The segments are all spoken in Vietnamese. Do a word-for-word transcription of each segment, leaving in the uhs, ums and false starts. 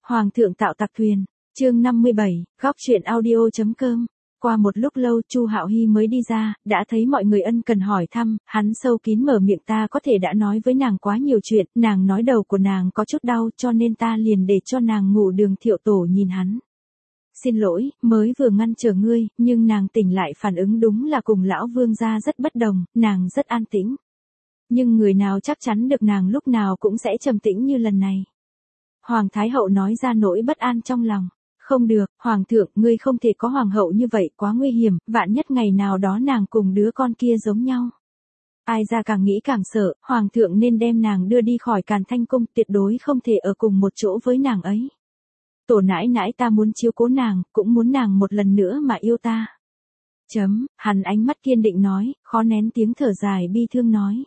Hoàng thượng tạo tặc thuyền, chương năm mươi bảy, góc truyện audio chấm com. Qua một lúc lâu Chu Hạo Hy mới đi ra, đã thấy mọi người ân cần hỏi thăm, hắn sâu kín mở miệng ta có thể đã nói với nàng quá nhiều chuyện, nàng nói đầu của nàng có chút đau cho nên ta liền để cho nàng ngủ. Đường Thiệu Tổ nhìn hắn. Xin lỗi, mới vừa ngăn trở ngươi, nhưng nàng tỉnh lại phản ứng đúng là cùng lão vương gia rất bất đồng, nàng rất an tĩnh. Nhưng người nào chắc chắn được nàng lúc nào cũng sẽ trầm tĩnh như lần này. Hoàng Thái Hậu nói ra nỗi bất an trong lòng. Không được, Hoàng thượng, ngươi không thể có Hoàng hậu như vậy, quá nguy hiểm, vạn nhất ngày nào đó nàng cùng đứa con kia giống nhau. Ai ra càng nghĩ càng sợ, Hoàng thượng nên đem nàng đưa đi khỏi Càn Thanh Cung, tuyệt đối không thể ở cùng một chỗ với nàng ấy. Tổ nãi nãi ta muốn chiếu cố nàng, cũng muốn nàng một lần nữa mà yêu ta. Chấm, hắn ánh mắt kiên định nói, khó nén tiếng thở dài bi thương nói.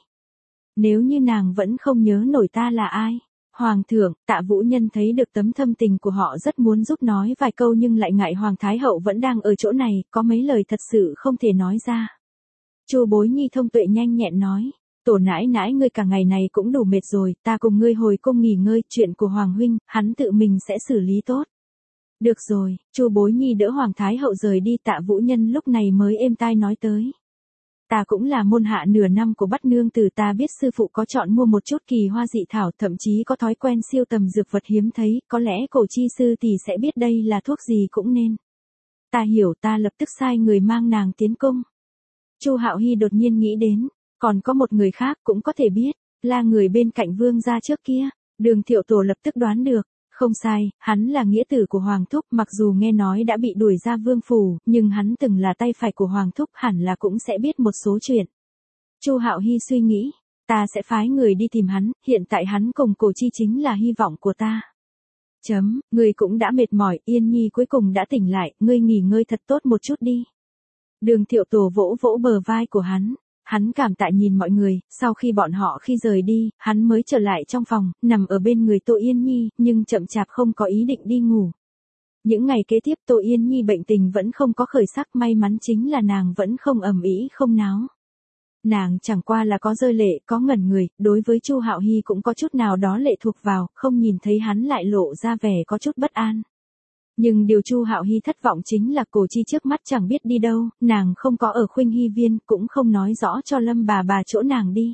Nếu như nàng vẫn không nhớ nổi ta là ai. Hoàng thượng, Tạ Vũ Nhân thấy được tấm thâm tình của họ rất muốn giúp nói vài câu nhưng lại ngại Hoàng Thái Hậu vẫn đang ở chỗ này, có mấy lời thật sự không thể nói ra. Chu Bối Nhi thông tuệ nhanh nhẹn nói, tổ nãi nãi ngươi cả ngày này cũng đủ mệt rồi, ta cùng ngươi hồi cung nghỉ ngơi, chuyện của Hoàng huynh, hắn tự mình sẽ xử lý tốt. Được rồi, Chu Bối Nhi đỡ Hoàng Thái Hậu rời đi. Tạ Vũ Nhân lúc này mới êm tai nói tới. Ta cũng là môn hạ nửa năm của Bát nương tử, ta biết sư phụ có chọn mua một chút kỳ hoa dị thảo, thậm chí có thói quen siêu tầm dược vật hiếm thấy, có lẽ cổ chi sư tỷ sẽ biết đây là thuốc gì cũng nên. Ta hiểu, ta lập tức sai người mang nàng tiến cung. Chu Hạo Hy đột nhiên nghĩ đến, còn có một người khác cũng có thể biết, là người bên cạnh vương gia trước kia. Đường Thiệu Tổ lập tức đoán được. Không sai, hắn là nghĩa tử của Hoàng Thúc, mặc dù nghe nói đã bị đuổi ra vương phủ, nhưng hắn từng là tay phải của Hoàng Thúc, hẳn là cũng sẽ biết một số chuyện. Chu Hạo Hy suy nghĩ, ta sẽ phái người đi tìm hắn, hiện tại hắn cùng Cổ Chi chính là hy vọng của ta. Chấm, ngươi cũng đã mệt mỏi, Yên Nhi cuối cùng đã tỉnh lại, ngươi nghỉ ngơi thật tốt một chút đi. Đường Thiệu Tổ vỗ vỗ bờ vai của hắn. Hắn cảm tạ nhìn mọi người, sau khi bọn họ khi rời đi, hắn mới trở lại trong phòng, nằm ở bên người Tô Yên Nhi, nhưng chậm chạp không có ý định đi ngủ. Những ngày kế tiếp Tô Yên Nhi bệnh tình vẫn không có khởi sắc, may mắn chính là nàng vẫn không ầm ĩ không náo. Nàng chẳng qua là có rơi lệ, có ngẩn người, đối với Chu Hạo Hy cũng có chút nào đó lệ thuộc vào, không nhìn thấy hắn lại lộ ra vẻ có chút bất an. Nhưng điều Chu Hạo Hy thất vọng chính là Cổ Chi trước mắt chẳng biết đi đâu, nàng không có ở Khuynh Hy Viên, cũng không nói rõ cho Lâm bà bà chỗ nàng đi.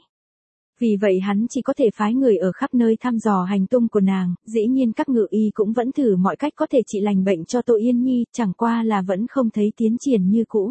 Vì vậy hắn chỉ có thể phái người ở khắp nơi thăm dò hành tung của nàng, dĩ nhiên các ngự y cũng vẫn thử mọi cách có thể trị lành bệnh cho Tô Yên Nhi, chẳng qua là vẫn không thấy tiến triển như cũ.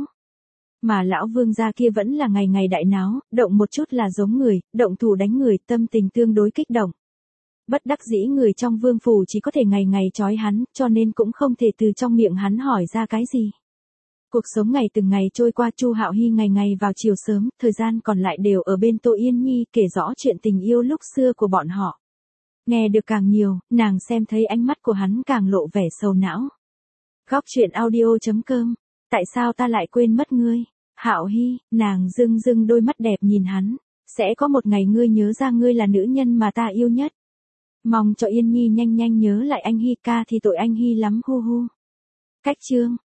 Mà lão vương gia kia vẫn là ngày ngày đại náo, động một chút là giống người, động thủ đánh người, tâm tình tương đối kích động. Bất đắc dĩ người trong vương phủ chỉ có thể ngày ngày trói hắn, cho nên cũng không thể từ trong miệng hắn hỏi ra cái gì. Cuộc sống ngày từng ngày trôi qua, Chu Hạo Hy ngày ngày vào chiều sớm, thời gian còn lại đều ở bên Tô Yên Nhi kể rõ chuyện tình yêu lúc xưa của bọn họ. Nghe được càng nhiều, nàng xem thấy ánh mắt của hắn càng lộ vẻ sầu não. Góc truyện audio chấm com. Tại sao ta lại quên mất ngươi? Hạo Hy, nàng rưng rưng đôi mắt đẹp nhìn hắn. Sẽ có một ngày ngươi nhớ ra ngươi là nữ nhân mà ta yêu nhất. Mong cho Yên Nhi nhanh nhanh nhớ lại anh Hy ca thì tội anh Hy lắm hu hu. Cách chương.